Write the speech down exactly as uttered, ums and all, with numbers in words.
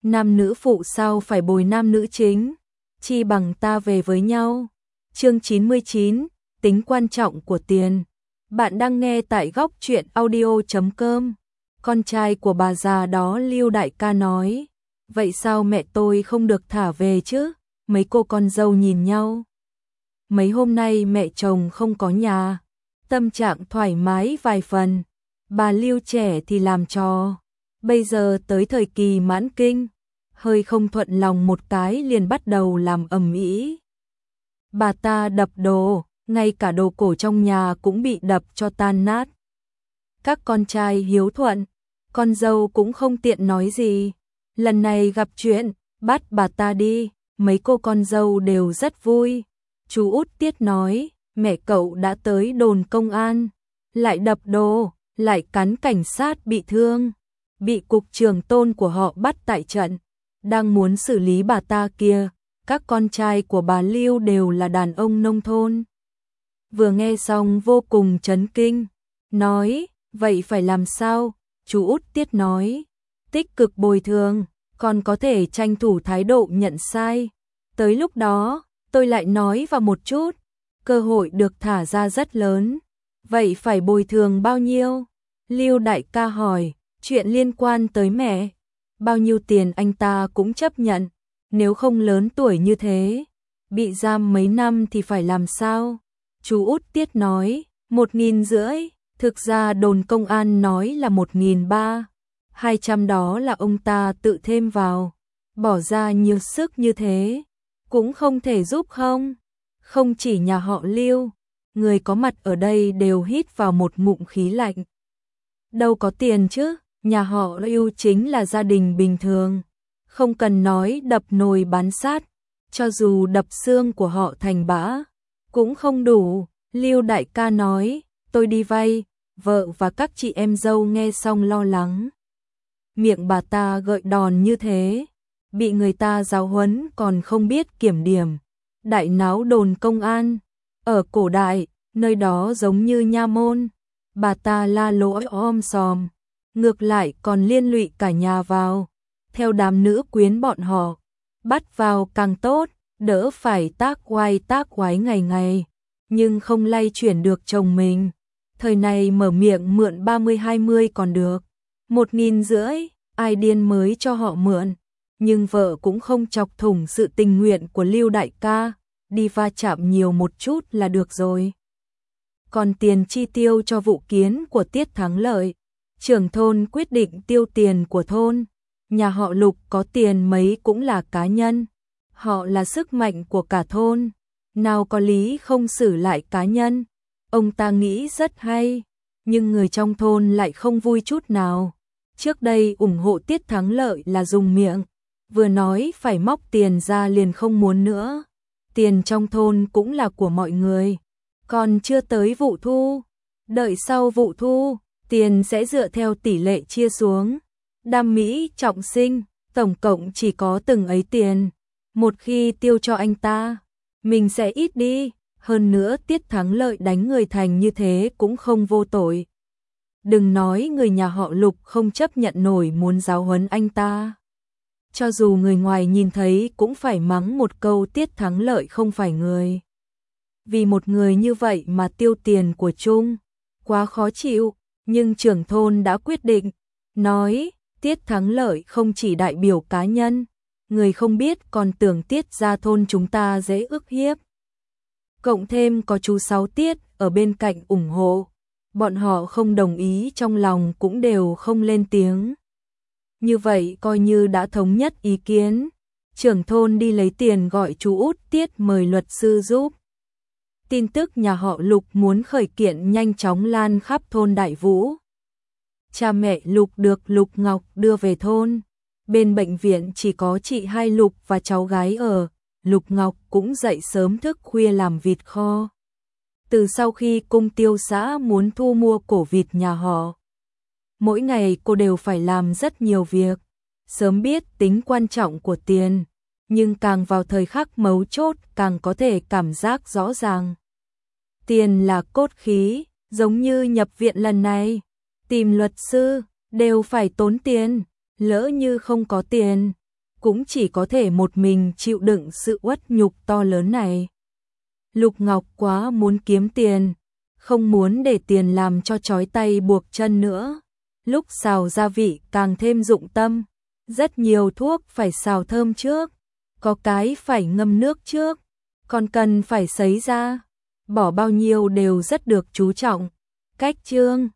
Nam nữ phụ sao phải bồi nam nữ chính, chi bằng ta về với nhau. Chương chín mươi chín, tính quan trọng của tiền. Bạn đang nghe tại góc truyện audio chấm com. Con trai của bà già đó Lưu đại ca nói, vậy sao mẹ tôi không được thả về chứ? Mấy cô con dâu nhìn nhau. Mấy hôm nay mẹ chồng không có nhà, tâm trạng thoải mái vài phần. Bà Lưu trẻ thì làm trò, bây giờ tới thời kỳ mãn kinh, hơi không thuận lòng một cái liền bắt đầu làm ầm ĩ. Bà ta đập đồ, ngay cả đồ cổ trong nhà cũng bị đập cho tan nát. Các con trai hiếu thuận, con dâu cũng không tiện nói gì. Lần này gặp chuyện, bắt bà ta đi, mấy cô con dâu đều rất vui. Chú út Tiết nói, mẹ cậu đã tới đồn công an, lại đập đồ, lại cắn cảnh sát bị thương, bị cục trưởng Tôn của họ bắt tại trận, đang muốn xử lý bà ta kia. Các con trai của bà Lưu đều là đàn ông nông thôn. Vừa nghe xong vô cùng chấn kinh, nói, vậy phải làm sao? Chú út Tiết nói, tích cực bồi thường, còn có thể tranh thủ thái độ nhận sai. Tới lúc đó, tôi lại nói vào một chút, cơ hội được thả ra rất lớn. Vậy phải bồi thường bao nhiêu? Lưu đại ca hỏi, chuyện liên quan tới mẹ. Bao nhiêu tiền anh ta cũng chấp nhận, nếu không lớn tuổi như thế, bị giam mấy năm thì phải làm sao? Chú út Tiết nói, một nghìn rưỡi, thực ra đồn công an nói là một nghìn ba, hai trăm đó là ông ta tự thêm vào, bỏ ra nhiều sức như thế, cũng không thể giúp không? Không chỉ nhà họ Lưu, người có mặt ở đây đều hít vào một ngụm khí lạnh. Đâu có tiền chứ, nhà họ Lưu chính là gia đình bình thường, không cần nói đập nồi bán sát, cho dù đập xương của họ thành bã, cũng không đủ. Lưu đại ca nói, tôi đi vay. Vợ và các chị em dâu nghe xong lo lắng. Miệng bà ta gợi đòn như thế, bị người ta giáo huấn còn không biết kiểm điểm. Đại náo đồn công an, ở cổ đại, nơi đó giống như nha môn, bà ta la lối om sòm, ngược lại còn liên lụy cả nhà vào. Theo đám nữ quyến bọn họ, bắt vào càng tốt, đỡ phải tác oai tác oái ngày ngày, nhưng không lay chuyển được chồng mình. Thời này mở miệng mượn ba mươi hai mươi còn được, một nghìn rưỡi, ai điên mới cho họ mượn. Nhưng vợ cũng không chọc thủng sự tình nguyện của Lưu đại ca, đi va chạm nhiều một chút là được rồi. Còn tiền chi tiêu cho vụ kiến của Tiết Thắng Lợi, trưởng thôn quyết định tiêu tiền của thôn. Nhà họ Lục có tiền mấy cũng là cá nhân, họ là sức mạnh của cả thôn, nào có lý không xử lại cá nhân. Ông ta nghĩ rất hay, nhưng người trong thôn lại không vui chút nào. Trước đây ủng hộ Tiết Thắng Lợi là dùng miệng, vừa nói phải móc tiền ra liền không muốn nữa. Tiền trong thôn cũng là của mọi người, còn chưa tới vụ thu. Đợi sau vụ thu, tiền sẽ dựa theo tỷ lệ chia xuống. Đam mỹ trọng sinh, tổng cộng chỉ có từng ấy tiền. Một khi tiêu cho anh ta, mình sẽ ít đi. Hơn nữa Tiết Thắng Lợi đánh người thành như thế cũng không vô tội. Đừng nói người nhà họ Lục không chấp nhận nổi muốn giáo huấn anh ta. Cho dù người ngoài nhìn thấy cũng phải mắng một câu Tiết Thắng Lợi không phải người. Vì một người như vậy mà tiêu tiền của chung, quá khó chịu. Nhưng trưởng thôn đã quyết định, nói Tiết Thắng Lợi không chỉ đại biểu cá nhân, người không biết còn tưởng Tiết gia thôn chúng ta dễ ức hiếp. Cộng thêm có chú Sáu Tiết ở bên cạnh ủng hộ, bọn họ không đồng ý trong lòng cũng đều không lên tiếng. Như vậy coi như đã thống nhất ý kiến. Trưởng thôn đi lấy tiền gọi chú út Tiết mời luật sư giúp. Tin tức nhà họ Lục muốn khởi kiện nhanh chóng lan khắp thôn Đại Vũ. Cha mẹ Lục được Lục Ngọc đưa về thôn. Bên bệnh viện chỉ có chị hai Lục và cháu gái ở. Lục Ngọc cũng dậy sớm thức khuya làm vịt kho. Từ sau khi cung tiêu xã muốn thu mua cổ vịt nhà họ, mỗi ngày cô đều phải làm rất nhiều việc. Sớm biết tính quan trọng của tiền, nhưng càng vào thời khắc mấu chốt càng có thể cảm giác rõ ràng. Tiền là cốt khí, giống như nhập viện lần này, tìm luật sư, đều phải tốn tiền, lỡ như không có tiền, cũng chỉ có thể một mình chịu đựng sự uất nhục to lớn này. Lục Ngọc quá muốn kiếm tiền, không muốn để tiền làm cho trói tay buộc chân nữa. Lúc xào gia vị càng thêm dụng tâm, rất nhiều thuốc phải xào thơm trước, có cái phải ngâm nước trước, còn cần phải sấy ra, bỏ bao nhiêu đều rất được chú trọng. Cách chương